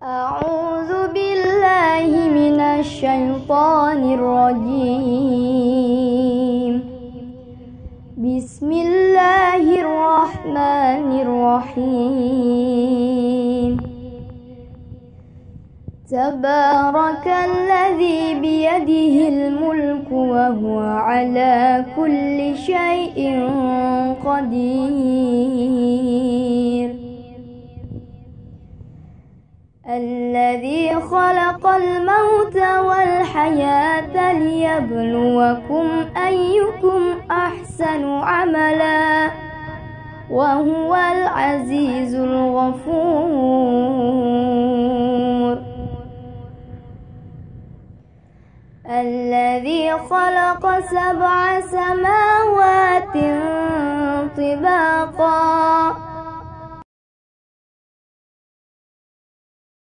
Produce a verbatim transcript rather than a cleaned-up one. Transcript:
أعوذ بالله من الشيطان الرجيم. بسم الله الرحمن الرحيم. تبارك الذي بيده الملك وهو على كل شيء قدير. الذي خلق الموت والحياة ليبلوكم أيكم أحسن عملا وهو العزيز الغفور. الذي خلق سبع سماوات طباقا